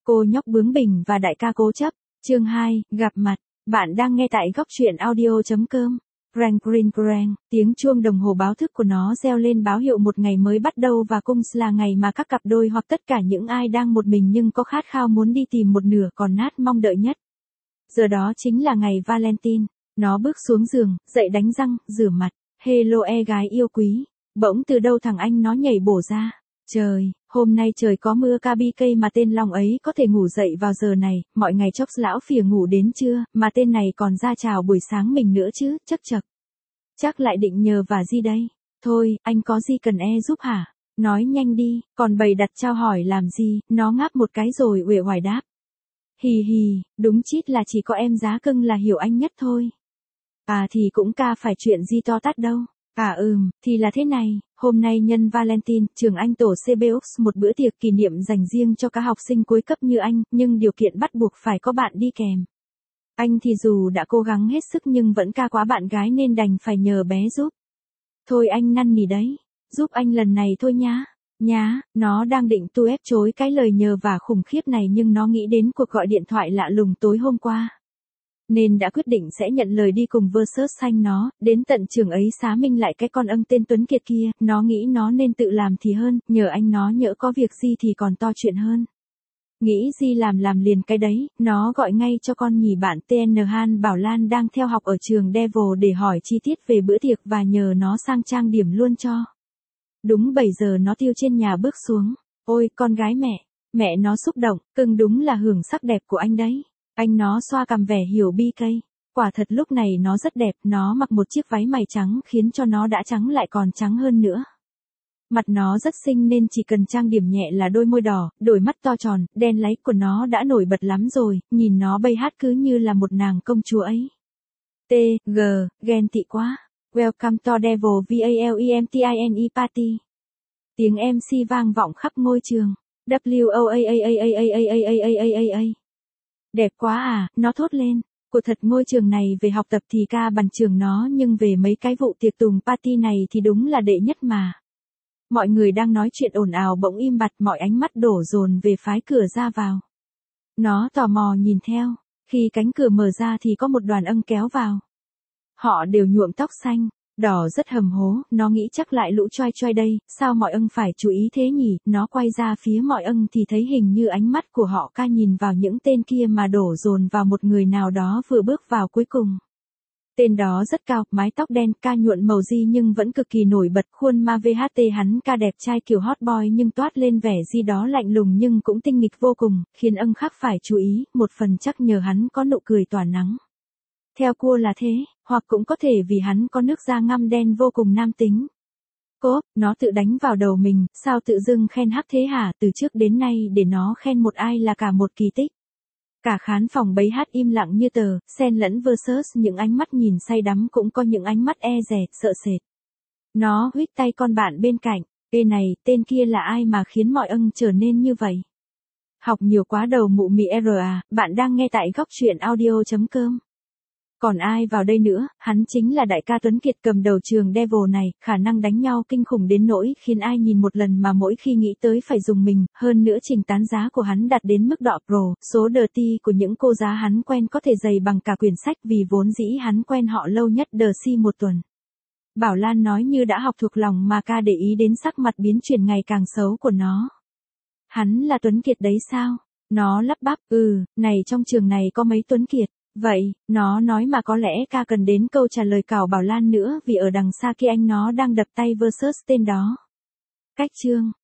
Cô nhóc bướng bỉnh và đại ca cố chấp. Chương 2, gặp mặt. Bạn đang nghe tại góc truyện audio.com. Rang ring rang, tiếng chuông đồng hồ báo thức của nó reo lên báo hiệu một ngày mới bắt đầu và cũng là ngày mà các cặp đôi hoặc tất cả những ai đang một mình nhưng có khát khao muốn đi tìm một nửa còn nát mong đợi nhất. Giờ đó chính là ngày Valentine. Nó bước xuống giường, dậy đánh răng, rửa mặt. Hello gái yêu quý. Bỗng từ đâu thằng anh nó nhảy bổ ra. Trời, hôm nay trời có mưa KBK mà tên Long ấy có thể ngủ dậy vào giờ này, mọi ngày chốc lão phìa ngủ đến trưa, mà tên này còn ra chào buổi sáng mình nữa chứ, chấc chậc. Chắc lại định nhờ vả gì đây? Thôi, anh có gì cần giúp hả? Nói nhanh đi, còn bày đặt trao hỏi làm gì, nó ngáp một cái rồi uể oải đáp. Hì hì, đúng chít là chỉ có em giá cưng là hiểu anh nhất thôi. À thì cũng ca phải chuyện gì to tát đâu. À thì là thế này, hôm nay nhân Valentine, trường anh tổ CBOX một bữa tiệc kỷ niệm dành riêng cho các học sinh cuối cấp như anh, nhưng điều kiện bắt buộc phải có bạn đi kèm. Anh thì dù đã cố gắng hết sức nhưng vẫn ca quá bạn gái nên đành phải nhờ bé giúp. Thôi anh năn nỉ đấy, giúp anh lần này thôi nhá. Nhá, nó đang định tu ép chối cái lời nhờ vả khủng khiếp này nhưng nó nghĩ đến cuộc gọi điện thoại lạ lùng tối hôm qua. Nên đã quyết định sẽ nhận lời đi cùng Versus xanh nó, đến tận trường ấy xá minh lại cái con tên Tuấn Kiệt kia, nó nghĩ nó nên tự làm thì hơn, nhờ anh nó nhỡ có việc gì thì còn to chuyện hơn. Nghĩ gì làm liền cái đấy, nó gọi ngay cho con nhì bạn TN Han Bảo Lan đang theo học ở trường Devil để hỏi chi tiết về bữa tiệc và nhờ nó sang trang điểm luôn cho. Đúng 7 giờ nó tiêu trên nhà bước xuống, ôi con gái mẹ nó xúc động, cưng đúng là hưởng sắc đẹp của anh đấy. Anh nó xoa cằm vẻ hiểu BK. Quả thật lúc này nó rất đẹp, nó mặc một chiếc váy mày trắng khiến cho nó đã trắng lại còn trắng hơn nữa. Mặt nó rất xinh nên chỉ cần trang điểm nhẹ là đôi môi đỏ, đôi mắt to tròn, đen láy của nó đã nổi bật lắm rồi, nhìn nó bay hát cứ như là một nàng công chúa ấy. Ghen tị quá. Welcome to Devil Valentin Party. Tiếng MC vang vọng khắp ngôi trường. Đẹp quá à, nó thốt lên. Của thật ngôi trường này về học tập thì ca bằng trường nó nhưng về mấy cái vụ tiệc tùng party này thì đúng là đệ nhất mà. Mọi người đang nói chuyện ồn ào bỗng im bặt, mọi ánh mắt đổ dồn về phái cửa ra vào. Nó tò mò nhìn theo, khi cánh cửa mở ra thì có một đoàn âng kéo vào. Họ đều nhuộm tóc xanh, đỏ rất hầm hố, nó nghĩ chắc lại lũ choai choai đây, sao mọi âng phải chú ý thế nhỉ, nó quay ra phía mọi âng thì thấy hình như ánh mắt của họ ca nhìn vào những tên kia mà đổ dồn vào một người nào đó vừa bước vào cuối cùng. Tên đó rất cao, mái tóc đen, ca nhuộn màu di nhưng vẫn cực kỳ nổi bật, khuôn ma VHT hắn ca đẹp trai kiểu hot boy nhưng toát lên vẻ gì đó lạnh lùng nhưng cũng tinh nghịch vô cùng, khiến âng khác phải chú ý, một phần chắc nhờ hắn có nụ cười tỏa nắng. Theo cua là thế, hoặc cũng có thể vì hắn có nước da ngăm đen vô cùng nam tính. Cốp, nó tự đánh vào đầu mình, sao tự dưng khen hắc thế hả, từ trước đến nay để nó khen một ai là cả một kỳ tích. Cả khán phòng bấy hát im lặng như tờ, xen lẫn Versus những ánh mắt nhìn say đắm cũng có những ánh mắt e dè, sợ sệt. Nó huých tay con bạn bên cạnh, ê này, tên kia là ai mà khiến mọi âng trở nên như vậy? Học nhiều quá đầu mụ mị à, bạn đang nghe tại góc truyện audio.com. Còn ai vào đây nữa, hắn chính là đại ca Tuấn Kiệt cầm đầu trường Devil này, khả năng đánh nhau kinh khủng đến nỗi khiến ai nhìn một lần mà mỗi khi nghĩ tới phải dùng mình, hơn nữa trình tán giá của hắn đạt đến mức đỏ pro, số dirty của những cô giá hắn quen có thể dày bằng cả quyển sách vì vốn dĩ hắn quen họ lâu nhất DC một tuần. Bảo Lan nói như đã học thuộc lòng mà ca để ý đến sắc mặt biến chuyển ngày càng xấu của nó. Hắn là Tuấn Kiệt đấy sao? Nó lắp bắp, này trong trường này có mấy Tuấn Kiệt. Vậy, nó nói mà có lẽ ca cần đến câu trả lời cào Bảo Lan nữa vì ở đằng xa kia anh nó đang đập tay Versus tên đó. Cách chương.